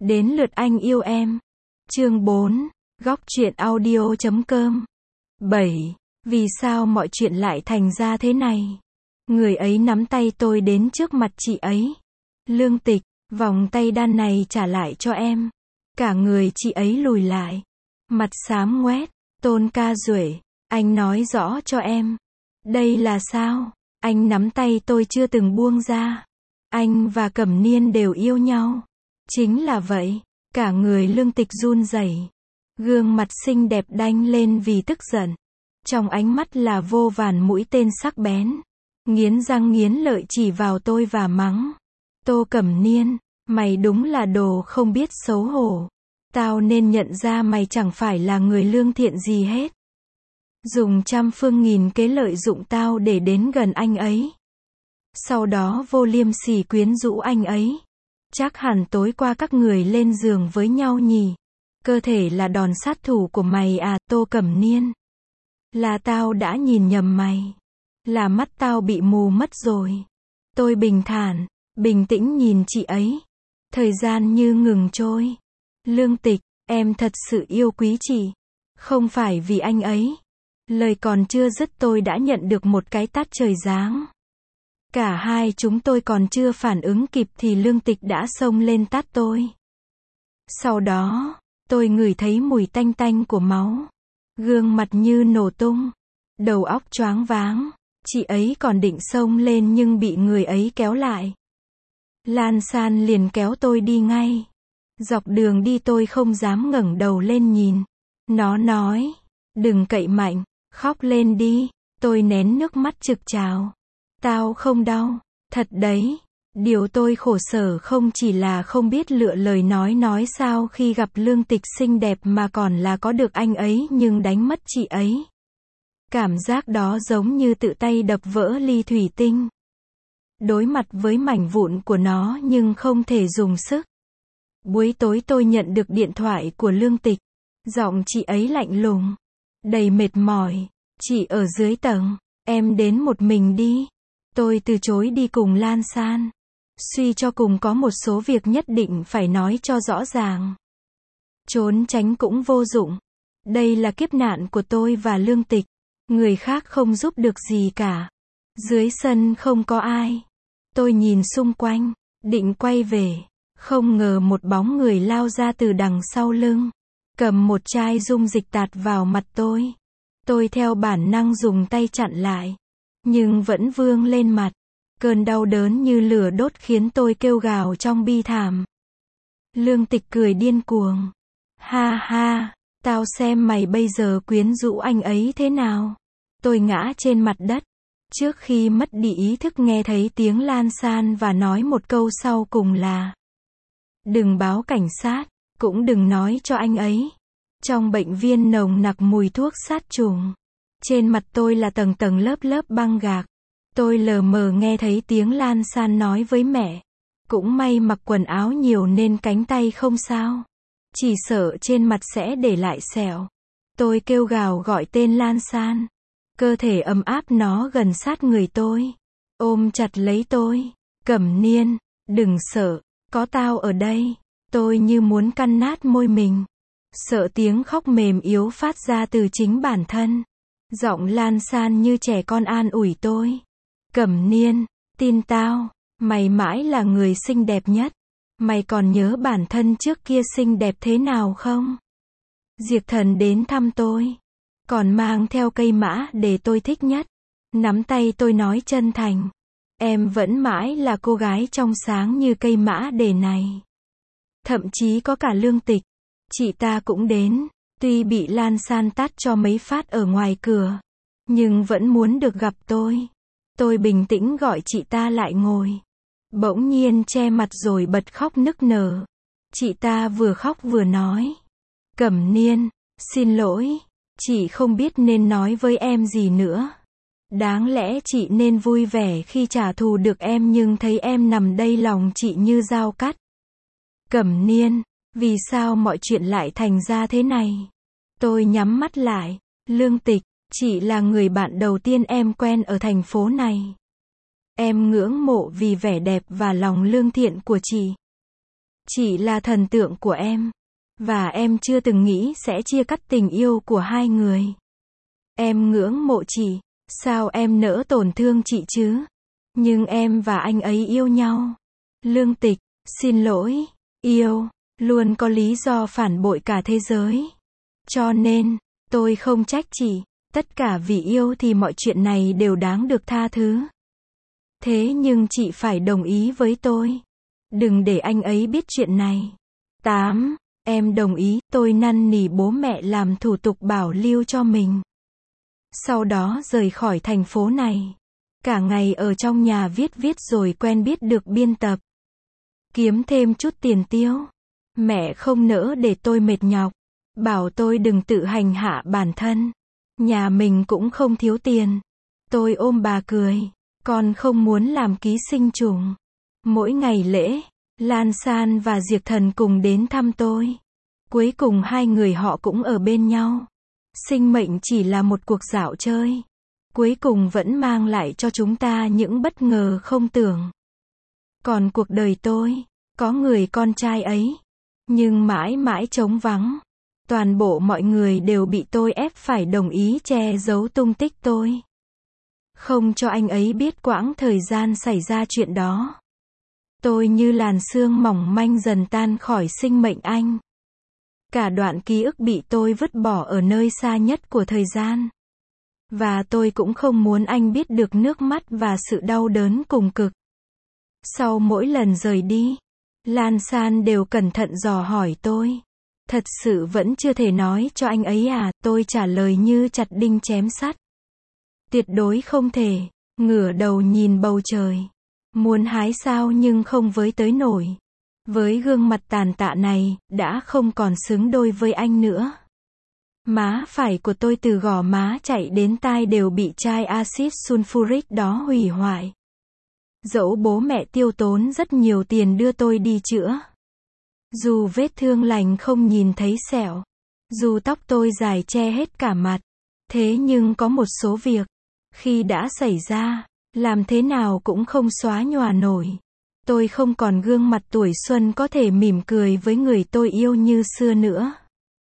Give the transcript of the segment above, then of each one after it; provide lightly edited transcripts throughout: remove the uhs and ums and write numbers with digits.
Đến lượt anh yêu em. Chương 4. Góc truyện audio.com. 7. Vì sao mọi chuyện lại thành ra thế này? Người ấy nắm tay tôi đến trước mặt chị ấy. Lương Tịch, vòng tay đan này trả lại cho em. Cả người chị ấy lùi lại. Mặt xám ngoét. Tôn Ca Duệ, anh nói rõ cho em. Đây là sao? Anh nắm tay tôi chưa từng buông ra. Anh và Cẩm Niên đều yêu nhau. Chính là vậy. Cả người Lương Tịch run rẩy. Gương mặt xinh đẹp đanh lên vì tức giận. Trong ánh mắt là vô vàn mũi tên sắc bén. Nghiến răng nghiến lợi chỉ vào tôi và mắng. Tô Cẩm Niên, mày đúng là đồ không biết xấu hổ. Tao nên nhận ra mày chẳng phải là người lương thiện gì hết. Dùng trăm phương nghìn kế lợi dụng tao để đến gần anh ấy. Sau đó vô liêm sỉ quyến rũ anh ấy. Chắc hẳn tối qua các người lên giường với nhau nhỉ. Cơ thể là đòn sát thủ của mày à, Tô Cẩm Niên. Là tao đã nhìn nhầm mày. Là mắt tao bị mù mất rồi. Tôi bình thản, bình tĩnh nhìn chị ấy. Thời gian như ngừng trôi. Lương Tịch, em thật sự yêu quý chị. Không phải vì anh ấy. Lời còn chưa dứt tôi đã nhận được một cái tát trời giáng. Cả hai chúng tôi còn chưa phản ứng kịp thì Lương Tịch đã xông lên tát tôi. Sau đó, tôi ngửi thấy mùi tanh tanh của máu. Gương mặt như nổ tung. Đầu óc choáng váng. Chị ấy còn định xông lên nhưng bị người ấy kéo lại. Lan San liền kéo tôi đi ngay. Dọc đường đi tôi không dám ngẩng đầu lên nhìn. Nó nói, đừng cậy mạnh, khóc lên đi. Tôi nén nước mắt trực trào. Tao không đau, thật đấy. Điều tôi khổ sở không chỉ là không biết lựa lời nói sao khi gặp Lương Tịch xinh đẹp mà còn là có được anh ấy nhưng đánh mất chị ấy. Cảm giác đó giống như tự tay đập vỡ ly thủy tinh. Đối mặt với mảnh vụn của nó nhưng không thể dùng sức. Buổi tối tôi nhận được điện thoại của Lương Tịch. Giọng chị ấy lạnh lùng, đầy mệt mỏi. Chị ở dưới tầng, em đến một mình đi. Tôi từ chối đi cùng Lan San. Suy cho cùng có một số việc nhất định phải nói cho rõ ràng. Trốn tránh cũng vô dụng. Đây là kiếp nạn của tôi và Lương Tịch. Người khác không giúp được gì cả. Dưới sân không có ai. Tôi nhìn xung quanh, định quay về. Không ngờ một bóng người lao ra từ đằng sau lưng. Cầm một chai dung dịch tạt vào mặt tôi. Tôi theo bản năng dùng tay chặn lại. Nhưng vẫn vương lên mặt. Cơn đau đớn như lửa đốt khiến tôi kêu gào trong bi thảm. Lương Tịch cười điên cuồng. Ha ha, tao xem mày bây giờ quyến rũ anh ấy thế nào. Tôi ngã trên mặt đất. Trước khi mất đi ý thức nghe thấy tiếng Lan San và nói một câu sau cùng là: đừng báo cảnh sát, cũng đừng nói cho anh ấy. Trong bệnh viện nồng nặc mùi thuốc sát trùng. Trên mặt tôi là tầng tầng lớp lớp băng gạc. Tôi lờ mờ nghe thấy tiếng Lan San nói với mẹ. Cũng may mặc quần áo nhiều nên cánh tay không sao. Chỉ sợ trên mặt sẽ để lại sẹo. Tôi kêu gào gọi tên Lan San. Cơ thể ấm áp nó gần sát người tôi. Ôm chặt lấy tôi. Cẩm Niên, đừng sợ, có tao ở đây. Tôi như muốn căn nát môi mình. Sợ tiếng khóc mềm yếu phát ra từ chính bản thân. Giọng Lan San như trẻ con an ủi tôi. Cẩm Niên, tin tao, mày mãi là người xinh đẹp nhất. Mày còn nhớ bản thân trước kia xinh đẹp thế nào không? Diệp Thần đến thăm tôi. Còn mang theo cây mã để tôi thích nhất. Nắm tay tôi nói chân thành. Em vẫn mãi là cô gái trong sáng như cây mã đề này. Thậm chí có cả Lương Tịch. Chị ta cũng đến. Tuy bị Lan San tát cho mấy phát ở ngoài cửa. Nhưng vẫn muốn được gặp tôi. Tôi bình tĩnh gọi chị ta lại ngồi. Bỗng nhiên che mặt rồi bật khóc nức nở. Chị ta vừa khóc vừa nói. Cẩm Niên, xin lỗi. Chị không biết nên nói với em gì nữa. Đáng lẽ chị nên vui vẻ khi trả thù được em nhưng thấy em nằm đây lòng chị như dao cắt. Cẩm Niên, vì sao mọi chuyện lại thành ra thế này? Tôi nhắm mắt lại. Lương Tịch, chị là người bạn đầu tiên em quen ở thành phố này. Em ngưỡng mộ vì vẻ đẹp và lòng lương thiện của chị. Chị là thần tượng của em. Và em chưa từng nghĩ sẽ chia cắt tình yêu của hai người. Em ngưỡng mộ chị. Sao em nỡ tổn thương chị chứ? Nhưng em và anh ấy yêu nhau. Lương Tịch, xin lỗi. Yêu, luôn có lý do phản bội cả thế giới. Cho nên, tôi không trách chị. Tất cả vì yêu thì mọi chuyện này đều đáng được tha thứ. Thế nhưng chị phải đồng ý với tôi. Đừng để anh ấy biết chuyện này. 8. Em đồng ý, tôi năn nỉ bố mẹ làm thủ tục bảo lưu cho mình. Sau đó rời khỏi thành phố này. Cả ngày ở trong nhà viết rồi quen biết được biên tập. Kiếm thêm chút tiền tiêu. Mẹ không nỡ để tôi mệt nhọc. Bảo tôi đừng tự hành hạ bản thân. Nhà mình cũng không thiếu tiền. Tôi ôm bà cười. Con không muốn làm ký sinh trùng. Mỗi ngày lễ, Lan San và Diệp Thần cùng đến thăm tôi. Cuối cùng hai người họ cũng ở bên nhau. Sinh mệnh chỉ là một cuộc dạo chơi. Cuối cùng vẫn mang lại cho chúng ta những bất ngờ không tưởng. Còn cuộc đời tôi, có người con trai ấy. Nhưng mãi mãi trống vắng. Toàn bộ mọi người đều bị tôi ép phải đồng ý che giấu tung tích tôi. Không cho anh ấy biết quãng thời gian xảy ra chuyện đó. Tôi như làn sương mỏng manh dần tan khỏi sinh mệnh anh. Cả đoạn ký ức bị tôi vứt bỏ ở nơi xa nhất của thời gian. Và tôi cũng không muốn anh biết được nước mắt và sự đau đớn cùng cực. Sau mỗi lần rời đi, Lan San đều cẩn thận dò hỏi tôi. Thật sự vẫn chưa thể nói cho anh ấy à? Tôi trả lời như chặt đinh chém sắt. Tuyệt đối không thể. Ngửa đầu nhìn bầu trời. Muốn hái sao nhưng không với tới nổi. Với gương mặt tàn tạ này, đã không còn xứng đôi với anh nữa. Má phải của tôi từ gò má chạy đến tai đều bị chai axit sulfuric đó hủy hoại. Dẫu bố mẹ tiêu tốn rất nhiều tiền đưa tôi đi chữa. Dù vết thương lành không nhìn thấy sẹo. Dù tóc tôi dài che hết cả mặt. Thế nhưng có một số việc, khi đã xảy ra, làm thế nào cũng không xóa nhòa nổi. Tôi không còn gương mặt tuổi xuân có thể mỉm cười với người tôi yêu như xưa nữa.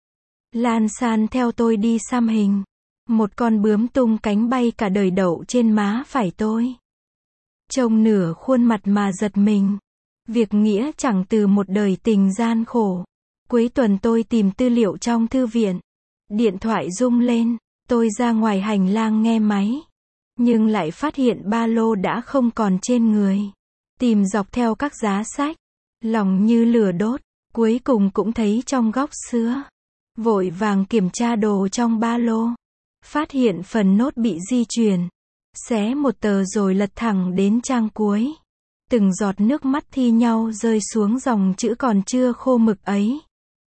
Lan San theo tôi đi xăm hình. Một con bướm tung cánh bay cả đời đậu trên má phải tôi. Trông nửa khuôn mặt mà giật mình. Việc nghĩa chẳng từ một đời tình gian khổ. Cuối tuần tôi tìm tư liệu trong thư viện. Điện thoại rung lên. Tôi ra ngoài hành lang nghe máy. Nhưng lại phát hiện ba lô đã không còn trên người. Tìm dọc theo các giá sách. Lòng như lửa đốt. Cuối cùng cũng thấy trong góc xưa. Vội vàng kiểm tra đồ trong ba lô. Phát hiện phần nốt bị di chuyển. Xé một tờ rồi lật thẳng đến trang cuối. Từng giọt nước mắt thi nhau rơi xuống dòng chữ còn chưa khô mực ấy.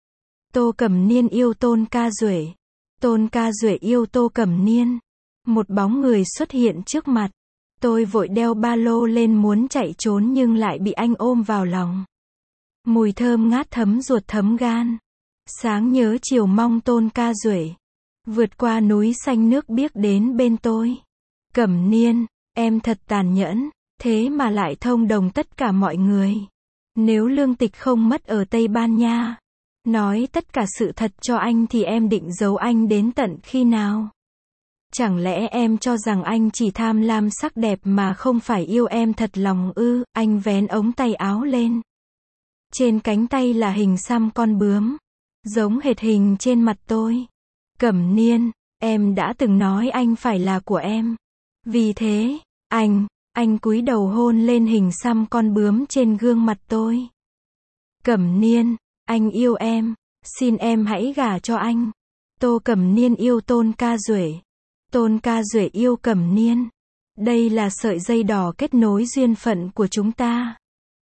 Tô Cẩm Niên yêu Tôn Ca Duệ. Tôn Ca Duệ yêu Tô Cẩm Niên. Một bóng người xuất hiện trước mặt. Tôi vội đeo ba lô lên muốn chạy trốn nhưng lại bị anh ôm vào lòng. Mùi thơm ngát thấm ruột thấm gan. Sáng nhớ chiều mong Tôn Ca Duệ. Vượt qua núi xanh nước biếc đến bên tôi. Cẩm Niên, em thật tàn nhẫn. Thế mà lại thông đồng tất cả mọi người. Nếu Lương Tịch không mất ở Tây Ban Nha, nói tất cả sự thật cho anh thì em định giấu anh đến tận khi nào? Chẳng lẽ em cho rằng anh chỉ tham lam sắc đẹp mà không phải yêu em thật lòng ư? Anh vén ống tay áo lên. Trên cánh tay là hình xăm con bướm. Giống hệt hình trên mặt tôi. Cẩm Niên, em đã từng nói anh phải là của em. Vì thế, anh cúi đầu hôn lên hình xăm con bướm trên gương mặt tôi. Cẩm Niên, anh yêu em. Xin em hãy gả cho anh. Tô Cẩm Niên yêu Tôn Ca Duệ. Tôn Ca Duệ yêu Cẩm Niên. Đây là sợi dây đỏ kết nối duyên phận của chúng ta.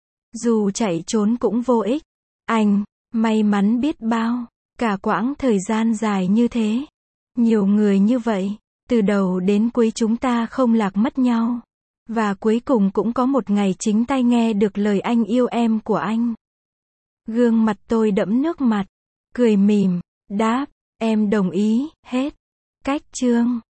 Dù chạy trốn cũng vô ích. Anh, may mắn biết bao. Cả quãng thời gian dài như thế. Nhiều người như vậy. Từ đầu đến cuối chúng ta không lạc mất nhau. Và cuối cùng cũng có một ngày chính tay nghe được lời anh yêu em của anh. Gương mặt tôi đẫm nước mặt. Cười mỉm, đáp, em đồng ý, hết. Cách chương